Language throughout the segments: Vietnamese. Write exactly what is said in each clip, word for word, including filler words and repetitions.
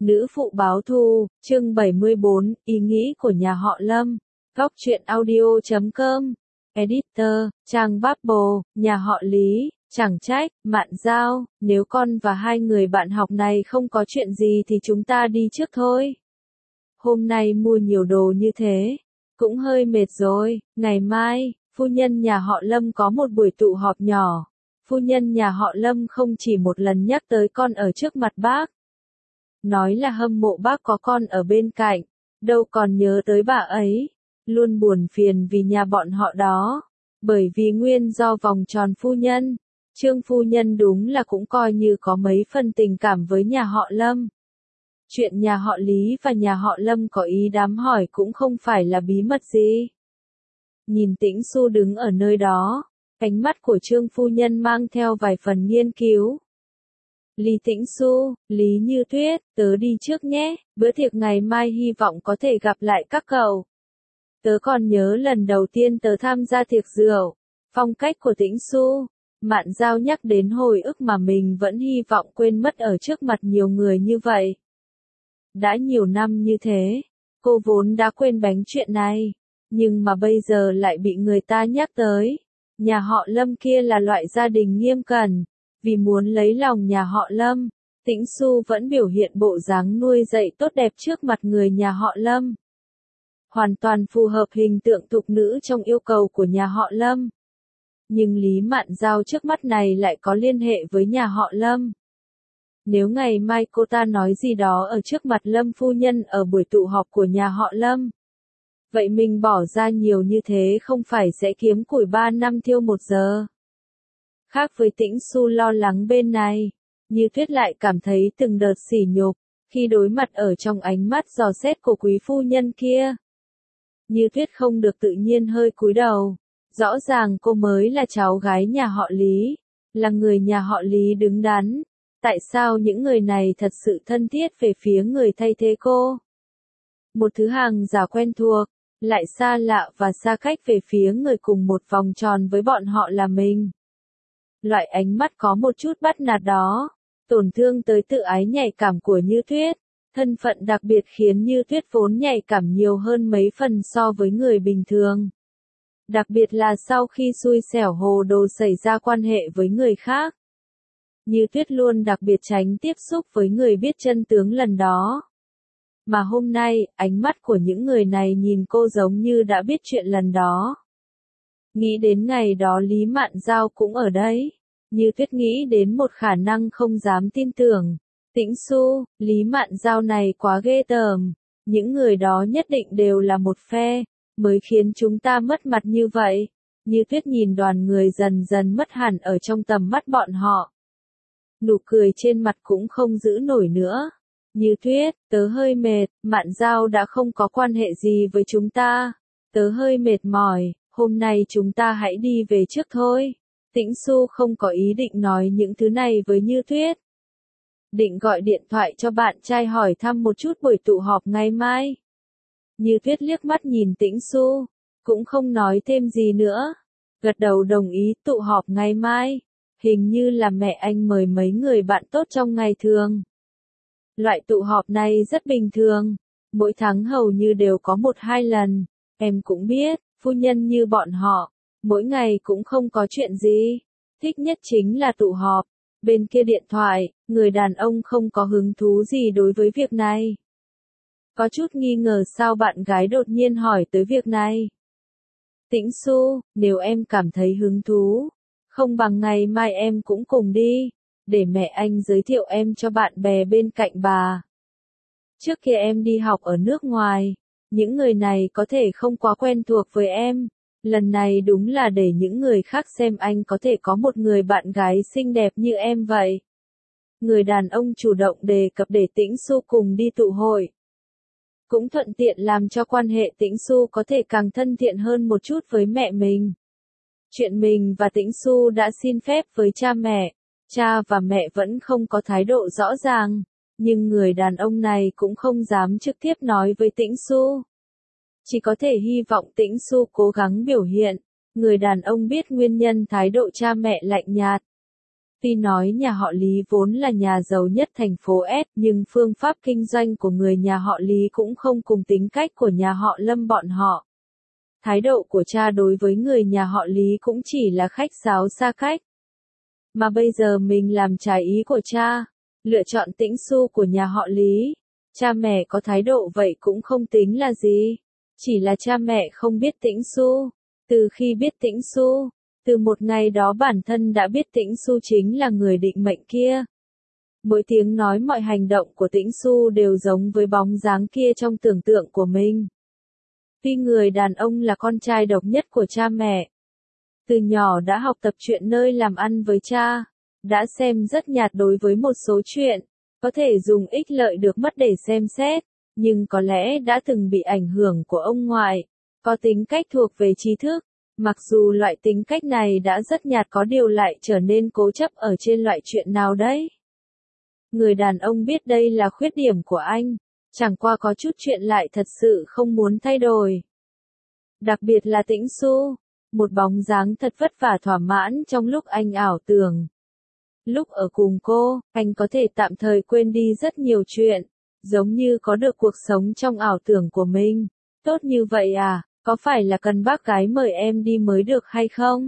Nữ phụ báo thù, chương bảy mươi bốn, ý nghĩ của nhà họ Lâm. Góc truyện audio chấm com. Editor, trang Bubble, nhà họ Lý, chẳng trách, Mạn Giao, nếu con và hai người bạn học này không có chuyện gì thì chúng ta đi trước thôi. Hôm nay mua nhiều đồ như thế, cũng hơi mệt rồi, ngày mai, phu nhân nhà họ Lâm có một buổi tụ họp nhỏ. Phu nhân nhà họ Lâm không chỉ một lần nhắc tới con ở trước mặt bác. Nói là hâm mộ bác có con ở bên cạnh, đâu còn nhớ tới bà ấy, luôn buồn phiền vì nhà bọn họ đó, bởi vì nguyên do vòng tròn phu nhân, Trương phu nhân đúng là cũng coi như có mấy phần tình cảm với nhà họ Lâm. Chuyện nhà họ Lý và nhà họ Lâm có ý đám hỏi cũng không phải là bí mật gì. Nhìn Tĩnh Xu đứng ở nơi đó, ánh mắt của Trương phu nhân mang theo vài phần nghiên cứu. Lý Tĩnh Xu, Lý Như Tuyết, tớ đi trước nhé, bữa tiệc ngày mai hy vọng có thể gặp lại các cậu. Tớ còn nhớ lần đầu tiên tớ tham gia tiệc rượu, phong cách của Tĩnh Xu, Mạn Giao nhắc đến hồi ức mà mình vẫn hy vọng quên mất ở trước mặt nhiều người như vậy. Đã nhiều năm như thế, cô vốn đã quên bánh chuyện này, nhưng mà bây giờ lại bị người ta nhắc tới. Nhà họ Lâm kia là loại gia đình nghiêm cẩn. Vì muốn lấy lòng nhà họ Lâm, Tĩnh Xu vẫn biểu hiện bộ dáng nuôi dạy tốt đẹp trước mặt người nhà họ Lâm. Hoàn toàn phù hợp hình tượng thục nữ trong yêu cầu của nhà họ Lâm. Nhưng Lý Mạn Giao trước mắt này lại có liên hệ với nhà họ Lâm. Nếu ngày mai cô ta nói gì đó ở trước mặt Lâm phu nhân ở buổi tụ họp của nhà họ Lâm, vậy mình bỏ ra nhiều như thế không phải sẽ kiếm củi ba năm thiêu một giờ. Khác với Tĩnh Xu lo lắng bên này, Như Tuyết lại cảm thấy từng đợt sỉ nhục, khi đối mặt ở trong ánh mắt dò xét của quý phu nhân kia. Như Tuyết không được tự nhiên hơi cúi đầu, rõ ràng cô mới là cháu gái nhà họ Lý, là người nhà họ Lý đứng đắn, tại sao những người này thật sự thân thiết về phía người thay thế cô? Một thứ hàng giả quen thuộc, lại xa lạ và xa cách về phía người cùng một vòng tròn với bọn họ là mình. Loại ánh mắt có một chút bắt nạt đó, tổn thương tới tự ái nhạy cảm của Như Tuyết, thân phận đặc biệt khiến Như Tuyết vốn nhạy cảm nhiều hơn mấy phần so với người bình thường. Đặc biệt là sau khi xui xẻo hồ đồ xảy ra quan hệ với người khác. Như Tuyết luôn đặc biệt tránh tiếp xúc với người biết chân tướng lần đó. Mà hôm nay, ánh mắt của những người này nhìn cô giống như đã biết chuyện lần đó. Nghĩ đến ngày đó Lý Mạn Giao cũng ở đấy. Như Tuyết nghĩ đến một khả năng không dám tin tưởng. Tĩnh Xu, Lý Mạn Giao này quá ghê tởm. Những người đó nhất định đều là một phe, mới khiến chúng ta mất mặt như vậy. Như Tuyết nhìn đoàn người dần dần mất hẳn ở trong tầm mắt bọn họ. Nụ cười trên mặt cũng không giữ nổi nữa. Như Tuyết, tớ hơi mệt, Mạn Giao đã không có quan hệ gì với chúng ta. Tớ hơi mệt mỏi, hôm nay chúng ta hãy đi về trước thôi. Tĩnh Xu không có ý định nói những thứ này với Như Tuyết. Định gọi điện thoại cho bạn trai hỏi thăm một chút buổi tụ họp ngày mai. Như Tuyết liếc mắt nhìn Tĩnh Xu, cũng không nói thêm gì nữa. Gật đầu đồng ý tụ họp ngày mai. Hình như là mẹ anh mời mấy người bạn tốt trong ngày thường. Loại tụ họp này rất bình thường, mỗi tháng hầu như đều có một hai lần. Em cũng biết, phu nhân như bọn họ, mỗi ngày cũng không có chuyện gì. Thích nhất chính là tụ họp. Bên kia điện thoại, người đàn ông không có hứng thú gì đối với việc này. Có chút nghi ngờ sao bạn gái đột nhiên hỏi tới việc này. Tĩnh Xu, nếu em cảm thấy hứng thú, không bằng ngày mai em cũng cùng đi, để mẹ anh giới thiệu em cho bạn bè bên cạnh bà. Trước kia em đi học ở nước ngoài, những người này có thể không quá quen thuộc với em. Lần này đúng là để những người khác xem anh có thể có một người bạn gái xinh đẹp như em vậy. Người đàn ông chủ động đề cập để Tĩnh Xu cùng đi tụ hội. Cũng thuận tiện làm cho quan hệ Tĩnh Xu có thể càng thân thiện hơn một chút với mẹ mình. Chuyện mình và Tĩnh Xu đã xin phép với cha mẹ. Cha và mẹ vẫn không có thái độ rõ ràng. Nhưng người đàn ông này cũng không dám trực tiếp nói với Tĩnh Xu. Chỉ có thể hy vọng Tĩnh Xu cố gắng biểu hiện. Người đàn ông biết nguyên nhân thái độ cha mẹ lạnh nhạt. Tuy nói nhà họ Lý vốn là nhà giàu nhất thành phố S, nhưng phương pháp kinh doanh của người nhà họ Lý cũng không cùng tính cách của nhà họ Lâm bọn họ. Thái độ của cha đối với người nhà họ Lý cũng chỉ là khách sáo xa cách. Mà bây giờ mình làm trái ý của cha, lựa chọn Tĩnh Xu của nhà họ Lý. Cha mẹ có thái độ vậy cũng không tính là gì. Chỉ là cha mẹ không biết Tĩnh Xu. Từ khi biết Tĩnh Xu, từ một ngày đó bản thân đã biết Tĩnh Xu chính là người định mệnh kia. Mỗi tiếng nói mọi hành động của Tĩnh Xu đều giống với bóng dáng kia trong tưởng tượng của mình. Tuy người đàn ông là con trai độc nhất của cha mẹ, từ nhỏ đã học tập chuyện nơi làm ăn với cha, đã xem rất nhạt đối với một số chuyện, có thể dùng ích lợi được mất để xem xét, nhưng có lẽ đã từng bị ảnh hưởng của ông ngoại, có tính cách thuộc về trí thức, mặc dù loại tính cách này đã rất nhạt có điều lại trở nên cố chấp ở trên loại chuyện nào đấy. Người đàn ông biết đây là khuyết điểm của anh, chẳng qua có chút chuyện lại thật sự không muốn thay đổi. Đặc biệt là Tĩnh Xu, một bóng dáng thật vất vả thỏa mãn trong lúc anh ảo tưởng. Lúc ở cùng cô, anh có thể tạm thời quên đi rất nhiều chuyện, giống như có được cuộc sống trong ảo tưởng của mình. Tốt như vậy à, có phải là cần bác gái mời em đi mới được hay không?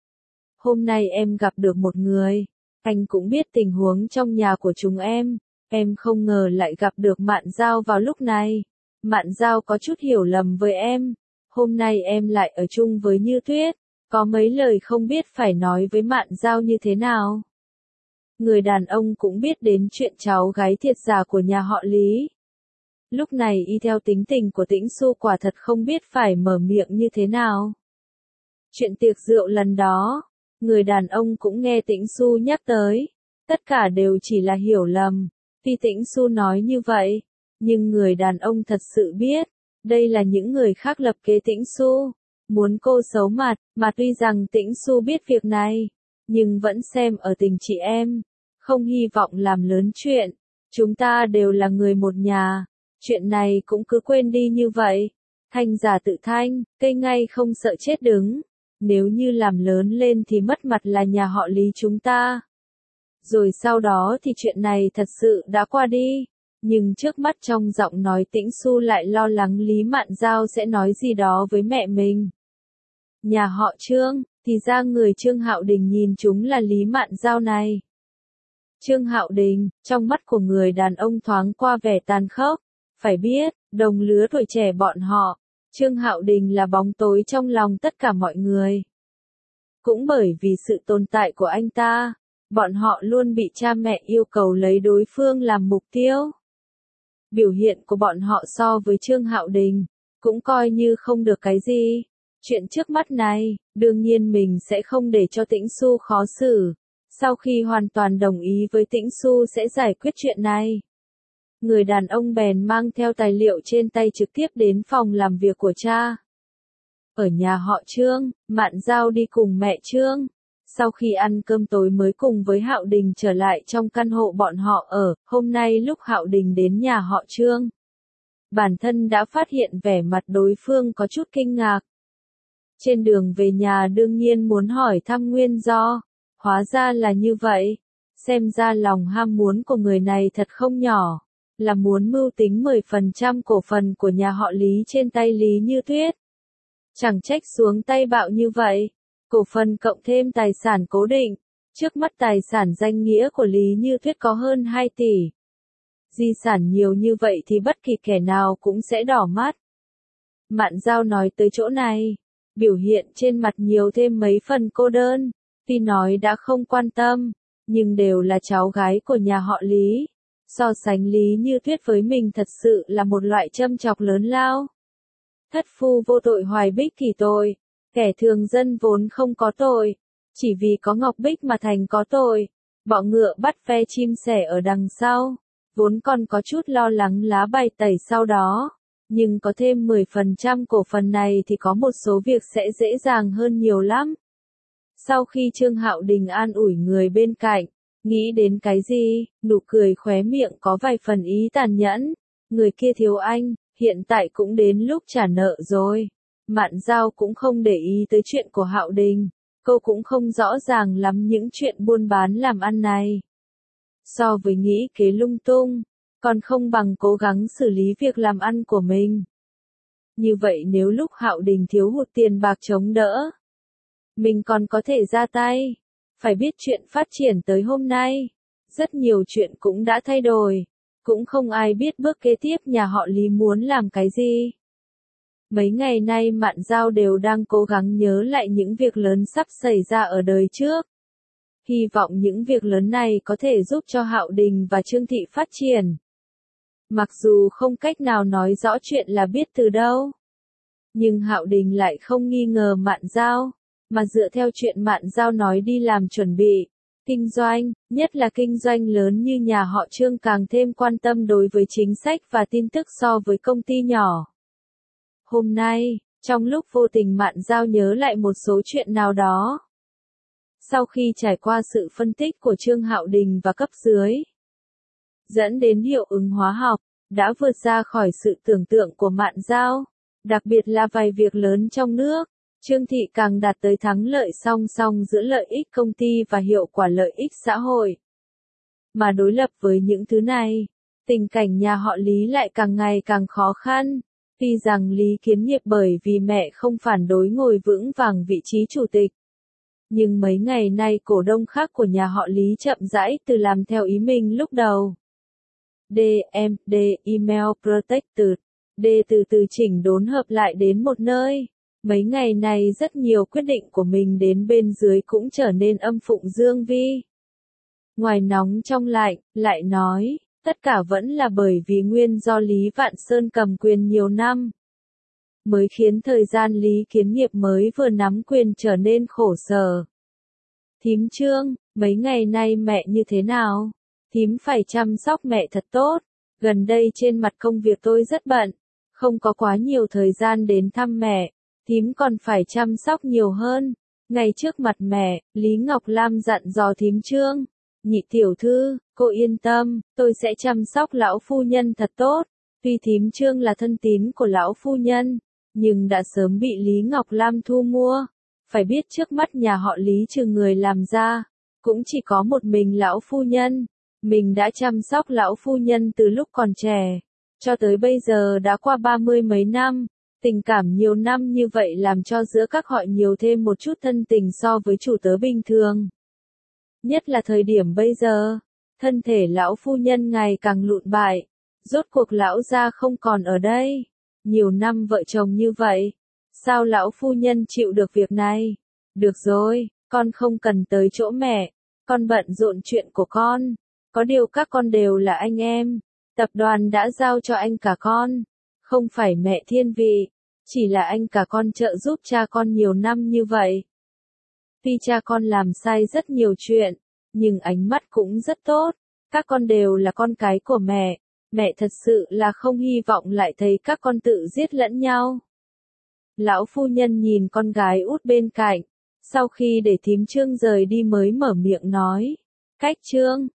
Hôm nay em gặp được một người, anh cũng biết tình huống trong nhà của chúng em, em không ngờ lại gặp được Mạn Giao vào lúc này. Mạn Giao có chút hiểu lầm với em, hôm nay em lại ở chung với Như Tuyết, có mấy lời không biết phải nói với Mạn Giao như thế nào. Người đàn ông cũng biết đến chuyện cháu gái thiệt giả của nhà họ Lý. Lúc này y theo tính tình của Tĩnh Xu quả thật không biết phải mở miệng như thế nào. Chuyện tiệc rượu lần đó, người đàn ông cũng nghe Tĩnh Xu nhắc tới, tất cả đều chỉ là hiểu lầm. Tuy Tĩnh Xu nói như vậy, nhưng người đàn ông thật sự biết, đây là những người khác lập kế Tĩnh Xu, muốn cô xấu mặt, mà tuy rằng Tĩnh Xu biết việc này, nhưng vẫn xem ở tình chị em, không hy vọng làm lớn chuyện. Chúng ta đều là người một nhà, chuyện này cũng cứ quên đi như vậy. Thanh giả tự thanh, cây ngay không sợ chết đứng. Nếu như làm lớn lên thì mất mặt là nhà họ Lý chúng ta. Rồi sau đó thì chuyện này thật sự đã qua đi. Nhưng trước mắt trong giọng nói Tĩnh Xu lại lo lắng Lý Mạn Giao sẽ nói gì đó với mẹ mình. Nhà họ Trương, thì ra người Trương Hạo Đình nhìn chúng là Lý Mạn Giao này. Trương Hạo Đình, trong mắt của người đàn ông thoáng qua vẻ tàn khốc. Phải biết, đồng lứa tuổi trẻ bọn họ, Trương Hạo Đình là bóng tối trong lòng tất cả mọi người. Cũng bởi vì sự tồn tại của anh ta, bọn họ luôn bị cha mẹ yêu cầu lấy đối phương làm mục tiêu. Biểu hiện của bọn họ so với Trương Hạo Đình, cũng coi như không được cái gì. Chuyện trước mắt này, đương nhiên mình sẽ không để cho Tĩnh Xu khó xử. Sau khi hoàn toàn đồng ý với Tĩnh Xu sẽ giải quyết chuyện này. Người đàn ông bèn mang theo tài liệu trên tay trực tiếp đến phòng làm việc của cha. Ở nhà họ Trương, Mạn Giao đi cùng mẹ Trương. Sau khi ăn cơm tối mới cùng với Hạo Đình trở lại trong căn hộ bọn họ ở, hôm nay lúc Hạo Đình đến nhà họ Trương. Bản thân đã phát hiện vẻ mặt đối phương có chút kinh ngạc. Trên đường về nhà đương nhiên muốn hỏi thăm nguyên do, hóa ra là như vậy. Xem ra lòng ham muốn của người này thật không nhỏ, là muốn mưu tính mười phần trăm cổ phần của nhà họ Lý trên tay Lý Như Tuyết. Chẳng trách xuống tay bạo như vậy. Cổ phần cộng thêm tài sản cố định, trước mắt tài sản danh nghĩa của Lý Như Tuyết có hơn hai tỷ. Di sản nhiều như vậy thì bất kỳ kẻ nào cũng sẽ đỏ mắt. Mạn Giao nói tới chỗ này, biểu hiện trên mặt nhiều thêm mấy phần cô đơn, tuy nói đã không quan tâm, nhưng đều là cháu gái của nhà họ Lý. So sánh Lý Như Tuyết với mình thật sự là một loại châm chọc lớn lao. Thất phu vô tội hoài bích kỳ tội, kẻ thường dân vốn không có tội, chỉ vì có Ngọc Bích mà thành có tội. Bọ ngựa bắt ve chim sẻ ở đằng sau, vốn còn có chút lo lắng lá bài tẩy sau đó, nhưng có thêm mười phần trăm cổ phần này thì có một số việc sẽ dễ dàng hơn nhiều lắm. Sau khi Trương Hạo Đình an ủi người bên cạnh, nghĩ đến cái gì, nụ cười khóe miệng có vài phần ý tàn nhẫn. Người kia thiếu anh, hiện tại cũng đến lúc trả nợ rồi. Mạn Giao cũng không để ý tới chuyện của Hạo Đình. cô cũng không rõ ràng lắm những chuyện buôn bán làm ăn này. So với nghĩ kế lung tung, còn không bằng cố gắng xử lý việc làm ăn của mình. Như vậy nếu lúc Hạo Đình thiếu hụt tiền bạc chống đỡ, mình còn có thể ra tay. Phải biết chuyện phát triển tới hôm nay, rất nhiều chuyện cũng đã thay đổi, cũng không ai biết bước kế tiếp nhà họ Lý muốn làm cái gì. Mấy ngày nay Mạn Giao đều đang cố gắng nhớ lại những việc lớn sắp xảy ra ở đời trước. Hy vọng những việc lớn này có thể giúp cho Hạo Đình và Trương Thị phát triển. Mặc dù không cách nào nói rõ chuyện là biết từ đâu, nhưng Hạo Đình lại không nghi ngờ Mạn Giao, mà dựa theo chuyện Mạn Giao nói đi làm chuẩn bị, kinh doanh, nhất là kinh doanh lớn như nhà họ Trương càng thêm quan tâm đối với chính sách và tin tức so với công ty nhỏ. Hôm nay, trong lúc vô tình Mạn Giao nhớ lại một số chuyện nào đó. Sau khi trải qua sự phân tích của Trương Hạo Đình và cấp dưới, dẫn đến hiệu ứng hóa học, đã vượt ra khỏi sự tưởng tượng của Mạn Giao, đặc biệt là vài việc lớn trong nước. Trương Thị càng đạt tới thắng lợi song song giữa lợi ích công ty và hiệu quả lợi ích xã hội. Mà đối lập với những thứ này, tình cảnh nhà họ Lý lại càng ngày càng khó khăn. Tuy rằng Lý Kiến Nghiệp bởi vì mẹ không phản đối ngồi vững vàng vị trí chủ tịch. Nhưng mấy ngày nay cổ đông khác của nhà họ Lý chậm rãi từ làm theo ý mình lúc đầu. D M D Email Protected. D từ từ chỉnh đốn hợp lại đến một nơi. Mấy ngày này rất nhiều quyết định của mình đến bên dưới cũng trở nên âm phụng dương vi. Ngoài nóng trong lạnh, lại nói, tất cả vẫn là bởi vì nguyên do Lý Vạn Sơn cầm quyền nhiều năm, mới khiến thời gian Lý Kiến Nghiệp mới vừa nắm quyền trở nên khổ sở. Thím Trương, mấy ngày nay mẹ như thế nào? Thím phải chăm sóc mẹ thật tốt. Gần đây trên mặt công việc tôi rất bận, không có quá nhiều thời gian đến thăm mẹ. Thím còn phải chăm sóc nhiều hơn. Ngay trước mặt mẹ, Lý Ngọc Lam dặn dò thím Trương. Nhị tiểu thư, cô yên tâm, tôi sẽ chăm sóc lão phu nhân thật tốt. Tuy thím Trương là thân tín của lão phu nhân, nhưng đã sớm bị Lý Ngọc Lam thu mua. Phải biết trước mắt nhà họ Lý trừ người làm ra, cũng chỉ có một mình lão phu nhân. Mình đã chăm sóc lão phu nhân từ lúc còn trẻ, cho tới bây giờ đã qua ba mươi mấy năm. Tình cảm nhiều năm như vậy làm cho giữa các họ nhiều thêm một chút thân tình so với chủ tớ bình thường. Nhất là thời điểm bây giờ, thân thể lão phu nhân ngày càng lụn bại, rốt cuộc lão gia không còn ở đây. Nhiều năm vợ chồng như vậy, sao lão phu nhân chịu được việc này? Được rồi, con không cần tới chỗ mẹ, con bận rộn chuyện của con. Có điều các con đều là anh em, tập đoàn đã giao cho anh cả con, không phải mẹ thiên vị, chỉ là anh cả con trợ giúp cha con nhiều năm như vậy. Tuy cha con làm sai rất nhiều chuyện, nhưng ánh mắt cũng rất tốt, các con đều là con cái của mẹ, mẹ thật sự là không hy vọng lại thấy các con tự giết lẫn nhau. Lão phu nhân nhìn con gái út bên cạnh, sau khi để thím Trương rời đi mới mở miệng nói, Cách Trương,